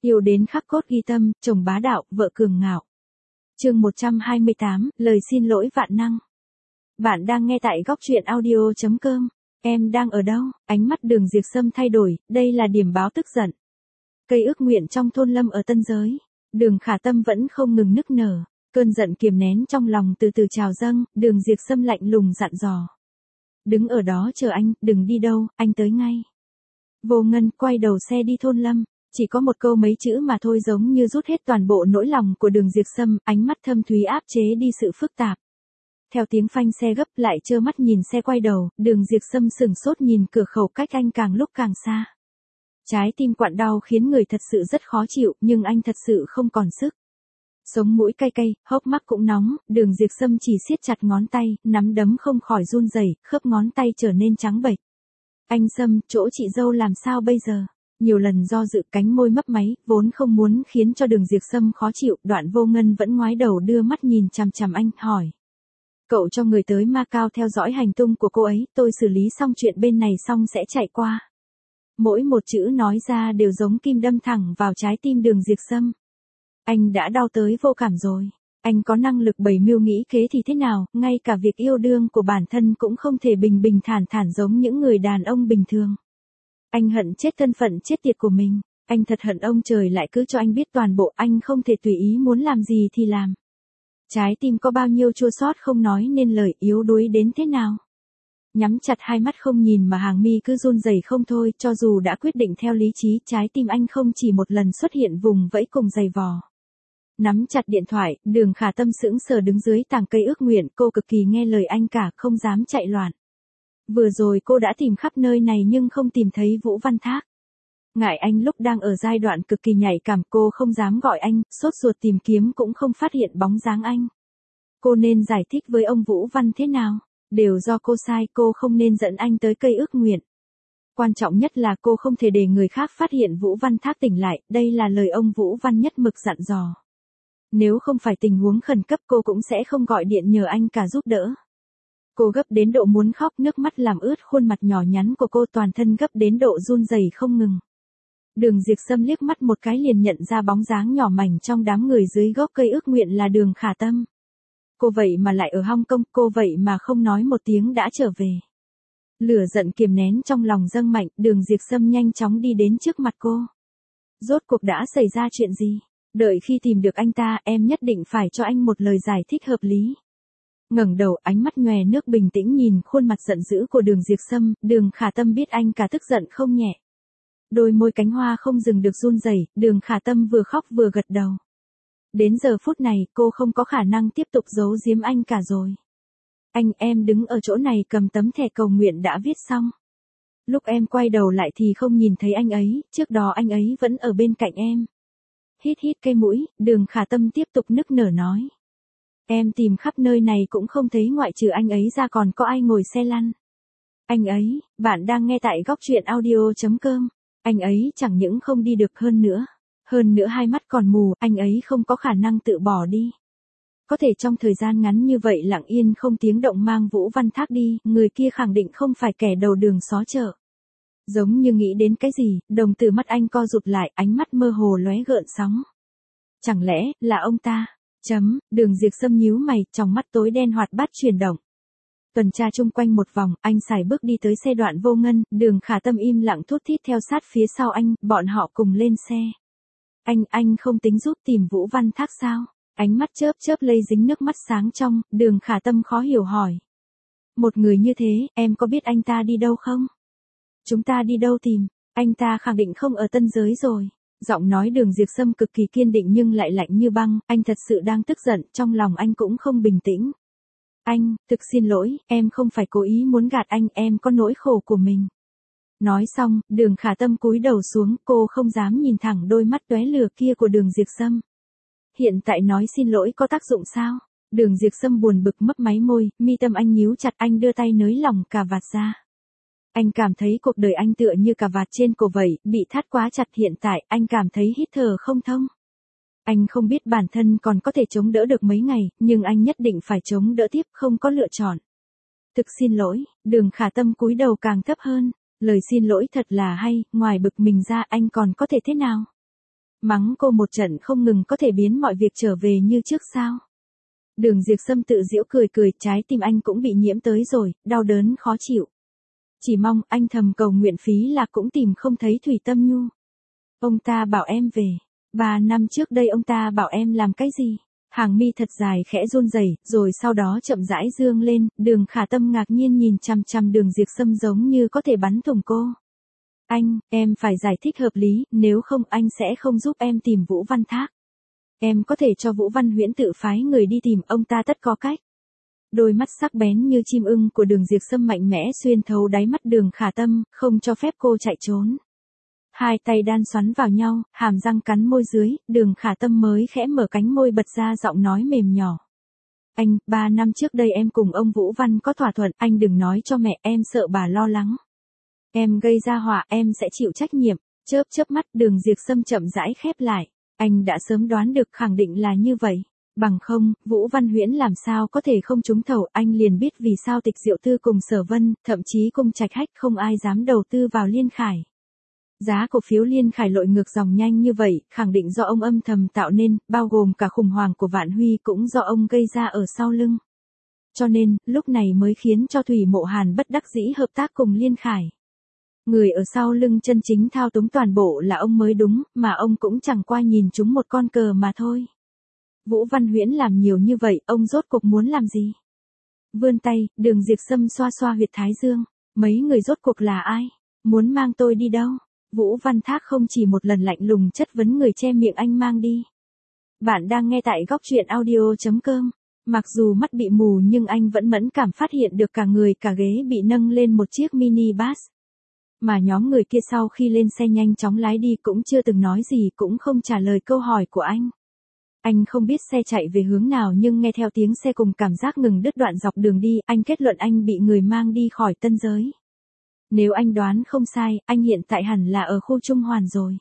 Yêu đến khắc cốt ghi tâm, chồng bá đạo, vợ cường ngạo. Chương 128, lời xin lỗi vạn năng. Bạn đang nghe tại góc truyện audio.com. Em đang ở đâu? Ánh mắt Đường Diệp Sâm thay đổi, đây là điểm báo tức giận. Cây ước nguyện trong thôn Lâm ở Tân Giới. Đường Khả Tâm vẫn không ngừng nức nở, cơn giận kiềm nén trong lòng từ từ trào dâng, Đường Diệp Sâm lạnh lùng dặn dò. Đứng ở đó chờ anh, đừng đi đâu, anh tới ngay. Vô Ngân quay đầu xe đi thôn Lâm. Chỉ có một câu mấy chữ mà thôi giống như rút hết toàn bộ nỗi lòng của Đường Diệp Sâm, ánh mắt thâm thúy áp chế đi sự phức tạp. Theo tiếng phanh xe gấp lại trơ mắt nhìn xe quay đầu, Đường Diệp Sâm sửng sốt nhìn cửa khẩu cách anh càng lúc càng xa. Trái tim quặn đau khiến người thật sự rất khó chịu, nhưng anh thật sự không còn sức. Sống mũi cay cay, hốc mắt cũng nóng, Đường Diệp Sâm chỉ siết chặt ngón tay, nắm đấm không khỏi run rẩy, khớp ngón tay trở nên trắng bệch. Anh Sâm, chỗ chị dâu làm sao bây giờ? Nhiều lần do dự, cánh môi mấp máy, vốn không muốn khiến cho Đường Diệp Sâm khó chịu, Đoạn Vô Ngân vẫn ngoái đầu đưa mắt nhìn chằm chằm anh, hỏi. Cậu cho người tới Macau theo dõi hành tung của cô ấy, tôi xử lý xong chuyện bên này xong sẽ chạy qua. Mỗi một chữ nói ra đều giống kim đâm thẳng vào trái tim Đường Diệp Sâm. Anh đã đau tới vô cảm rồi. Anh có năng lực bày mưu nghĩ kế thì thế nào, ngay cả việc yêu đương của bản thân cũng không thể bình bình thản thản giống những người đàn ông bình thường. Anh hận chết thân phận chết tiệt của mình, anh thật hận ông trời lại cứ cho anh biết toàn bộ, anh không thể tùy ý muốn làm gì thì làm. Trái tim có bao nhiêu chua xót không nói nên lời, yếu đuối đến thế nào. Nhắm chặt hai mắt không nhìn mà hàng mi cứ run rẩy không thôi, cho dù đã quyết định theo lý trí, trái tim anh không chỉ một lần xuất hiện vùng vẫy cùng giày vò. Nắm chặt điện thoại, Đường Khả Tâm sững sờ đứng dưới tàng cây ước nguyện, cô cực kỳ nghe lời anh cả, không dám chạy loạn. Vừa rồi cô đã tìm khắp nơi này nhưng không tìm thấy Vũ Văn Thác. Ngại anh lúc đang ở giai đoạn cực kỳ nhạy cảm, cô không dám gọi anh, sốt ruột tìm kiếm cũng không phát hiện bóng dáng anh. Cô nên giải thích với ông Vũ Văn thế nào? Đều do cô sai, cô không nên dẫn anh tới cây ước nguyện. Quan trọng nhất là cô không thể để người khác phát hiện Vũ Văn Thác tỉnh lại, đây là lời ông Vũ Văn nhất mực dặn dò. Nếu không phải tình huống khẩn cấp cô cũng sẽ không gọi điện nhờ anh cả giúp đỡ. Cô gấp đến độ muốn khóc, nước mắt làm ướt khuôn mặt nhỏ nhắn của cô, toàn thân gấp đến độ run rẩy không ngừng. Đường Diệp Sâm liếc mắt một cái liền nhận ra bóng dáng nhỏ mảnh trong đám người dưới gốc cây ước nguyện là Đường Khả Tâm. Cô vậy mà lại ở Hong Kong, cô vậy mà không nói một tiếng đã trở về. Lửa giận kiềm nén trong lòng dâng mạnh, Đường Diệp Sâm nhanh chóng đi đến trước mặt cô. Rốt cuộc đã xảy ra chuyện gì? Đợi khi tìm được anh ta, em nhất định phải cho anh một lời giải thích hợp lý. Ngẩng đầu, ánh mắt nhòe nước bình tĩnh nhìn khuôn mặt giận dữ của Đường Diệp Sâm, Đường Khả Tâm biết anh cả tức giận không nhẹ. Đôi môi cánh hoa không dừng được run rẩy, Đường Khả Tâm vừa khóc vừa gật đầu. Đến giờ phút này, cô không có khả năng tiếp tục giấu giếm anh cả rồi. Anh, em đứng ở chỗ này cầm tấm thẻ cầu nguyện đã viết xong. Lúc em quay đầu lại thì không nhìn thấy anh ấy, trước đó anh ấy vẫn ở bên cạnh em. Hít hít cây mũi, Đường Khả Tâm tiếp tục nức nở nói. Em tìm khắp nơi này cũng không thấy ngoại trừ anh ấy ra còn có ai ngồi xe lăn. Anh ấy, bạn đang nghe tại góc truyện audio.com. Anh ấy chẳng những không đi được hơn nữa hai mắt còn mù, anh ấy không có khả năng tự bỏ đi. Có thể trong thời gian ngắn như vậy lặng yên không tiếng động mang Vũ Văn Thác đi, người kia khẳng định không phải kẻ đầu đường xó chợ. Giống như nghĩ đến cái gì, đồng tử mắt anh co rụt lại, ánh mắt mơ hồ lóe gợn sóng. Chẳng lẽ, là ông ta? Đường Diệp Sâm nhíu mày, trong mắt tối đen hoạt bát chuyển động. Tuần tra chung quanh một vòng, anh sải bước đi tới xe Đoạn Vô Ngân, Đường Khả Tâm im lặng thút thít theo sát phía sau anh, bọn họ cùng lên xe. Anh không tính giúp tìm Vũ Văn Thác sao? Ánh mắt chớp chớp lây dính nước mắt sáng trong, Đường Khả Tâm khó hiểu hỏi. Một người như thế, em có biết anh ta đi đâu không? Chúng ta đi đâu tìm? Anh ta khẳng định không ở Tân Giới rồi. Giọng nói Đường Diệp Sâm cực kỳ kiên định nhưng lại lạnh như băng, anh thật sự đang tức giận, trong lòng anh cũng không bình tĩnh. Anh, thực xin lỗi, em không phải cố ý muốn gạt anh, em có nỗi khổ của mình. Nói xong, Đường Khả Tâm cúi đầu xuống, cô không dám nhìn thẳng đôi mắt tóe lửa kia của Đường Diệp Sâm. Hiện tại nói xin lỗi có tác dụng sao? Đường Diệp Sâm buồn bực mấp máy môi, mi tâm anh nhíu chặt, anh đưa tay nới lỏng cà vạt ra. Anh cảm thấy cuộc đời anh tựa như cà vạt trên cổ vậy, bị thắt quá chặt, hiện tại anh cảm thấy hít thở không thông. Anh không biết bản thân còn có thể chống đỡ được mấy ngày, nhưng anh nhất định phải chống đỡ tiếp, không có lựa chọn. Thực xin lỗi, Đường Khả Tâm cúi đầu càng thấp hơn, lời xin lỗi thật là hay, ngoài bực mình ra anh còn có thể thế nào? Mắng cô một trận không ngừng có thể biến mọi việc trở về như trước sao? Đường Diệp Sâm tự giễu cười cười, trái tim anh cũng bị nhiễm tới rồi, đau đớn khó chịu. Chỉ mong anh thầm cầu nguyện phí là cũng tìm không thấy Thủy Tâm Nhu. Ông ta bảo em về. 3 năm trước đây ông ta bảo em làm cái gì? Hàng mi thật dài khẽ run rẩy, rồi sau đó chậm rãi dương lên, Đường Khả Tâm ngạc nhiên nhìn chằm chằm Đường Diệp Sâm giống như có thể bắn thủng cô. Anh, em phải giải thích hợp lý, nếu không anh sẽ không giúp em tìm Vũ Văn Thác. Em có thể cho Vũ Văn Huyễn tự phái người đi tìm, ông ta tất có cách. Đôi mắt sắc bén như chim ưng của Đường Diệp Sâm mạnh mẽ xuyên thấu đáy mắt Đường Khả Tâm, không cho phép cô chạy trốn. Hai tay đan xoắn vào nhau, hàm răng cắn môi dưới, Đường Khả Tâm mới khẽ mở cánh môi bật ra giọng nói mềm nhỏ. Anh, 3 năm trước đây em cùng ông Vũ Văn có thỏa thuận, anh đừng nói cho mẹ, em sợ bà lo lắng. Em gây ra họa, em sẽ chịu trách nhiệm. Chớp chớp mắt, Đường Diệp Sâm chậm rãi khép lại. Anh đã sớm đoán được, khẳng định là như vậy. Bằng không, Vũ Văn Huyễn làm sao có thể không trúng thầu, anh liền biết vì sao Tịch Diệu Tư cùng Sở Vân, thậm chí cùng Trạch Hách không ai dám đầu tư vào Liên Khải. Giá cổ phiếu Liên Khải lội ngược dòng nhanh như vậy, khẳng định do ông âm thầm tạo nên, bao gồm cả khủng hoảng của Vạn Huy cũng do ông gây ra ở sau lưng. Cho nên, lúc này mới khiến cho Thủy Mộ Hàn bất đắc dĩ hợp tác cùng Liên Khải. Người ở sau lưng chân chính thao túng toàn bộ là ông mới đúng, mà ông cũng chẳng qua nhìn chúng một con cờ mà thôi. Vũ Văn Huyễn làm nhiều như vậy, ông rốt cuộc muốn làm gì? Vươn tay, Đường Diệp Sâm xoa xoa huyệt thái dương. Mấy người rốt cuộc là ai? Muốn mang tôi đi đâu? Vũ Văn Thác không chỉ một lần lạnh lùng chất vấn người che miệng anh mang đi. Bạn đang nghe tại góc truyện audio.com. Mặc dù mắt bị mù nhưng anh vẫn mẫn cảm phát hiện được cả người cả ghế bị nâng lên một chiếc mini bus. Mà nhóm người kia sau khi lên xe nhanh chóng lái đi cũng chưa từng nói gì, cũng không trả lời câu hỏi của anh. Anh không biết xe chạy về hướng nào nhưng nghe theo tiếng xe cùng cảm giác ngừng đứt đoạn dọc đường đi, anh kết luận anh bị người mang đi khỏi Tân Giới. Nếu anh đoán không sai, anh hiện tại hẳn là ở khu Trung Hoàn rồi.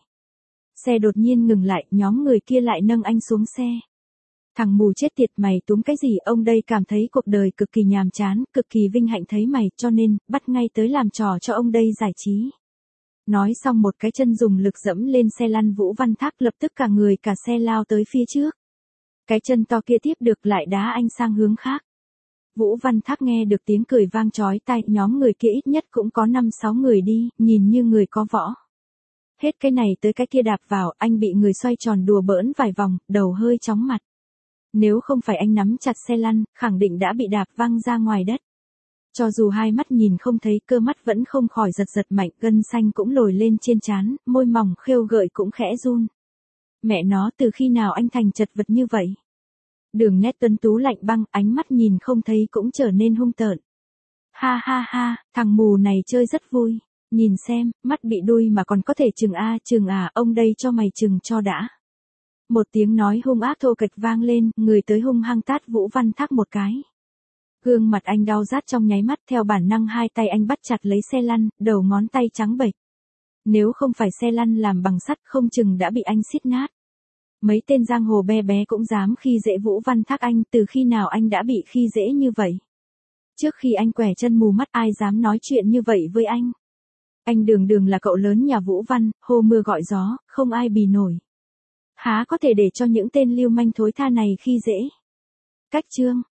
Xe đột nhiên ngừng lại, nhóm người kia lại nâng anh xuống xe. Thằng mù chết tiệt, mày túm cái gì? Ông đây cảm thấy cuộc đời cực kỳ nhàm chán, cực kỳ vinh hạnh thấy mày, cho nên, bắt ngay tới làm trò cho ông đây giải trí. Nói xong một cái chân dùng lực dẫm lên xe lăn Vũ Văn Thác, lập tức cả người cả xe lao tới phía trước. Cái chân to kia tiếp được lại đá anh sang hướng khác. Vũ Văn Thác nghe được tiếng cười vang chói tai, nhóm người kia ít nhất cũng có 5-6 người đi, nhìn như người có võ. Hết cái này tới cái kia đạp vào, anh bị người xoay tròn đùa bỡn vài vòng, đầu hơi chóng mặt. Nếu không phải anh nắm chặt xe lăn, khẳng định đã bị đạp văng ra ngoài đất. Cho dù hai mắt nhìn không thấy, cơ mắt vẫn không khỏi giật giật mạnh, gân xanh cũng lồi lên trên trán, môi mỏng khêu gợi cũng khẽ run. Mẹ nó, từ khi nào anh thành chật vật như vậy? Đường nét tuấn tú lạnh băng, ánh mắt nhìn không thấy cũng trở nên hung tợn. Ha ha ha, thằng mù này chơi rất vui. Nhìn xem, mắt bị đuôi mà còn có thể chừng à, ông đây cho mày chừng cho đã. Một tiếng nói hung ác thô kệch vang lên, người tới hung hăng tát Vũ Văn Thác một cái. Gương mặt anh đau rát trong nháy mắt, theo bản năng hai tay anh bắt chặt lấy xe lăn, đầu ngón tay trắng bệch. Nếu không phải xe lăn làm bằng sắt không chừng đã bị anh xiết nát. Mấy tên giang hồ be bé cũng dám khi dễ Vũ Văn Thác, anh từ khi nào anh đã bị khi dễ như vậy? Trước khi anh quẻ chân mù mắt ai dám nói chuyện như vậy với anh? Anh đường là cậu lớn nhà Vũ Văn, hô mưa gọi gió, không ai bì nổi. Há có thể để cho những tên lưu manh thối tha này khi dễ. Cách chương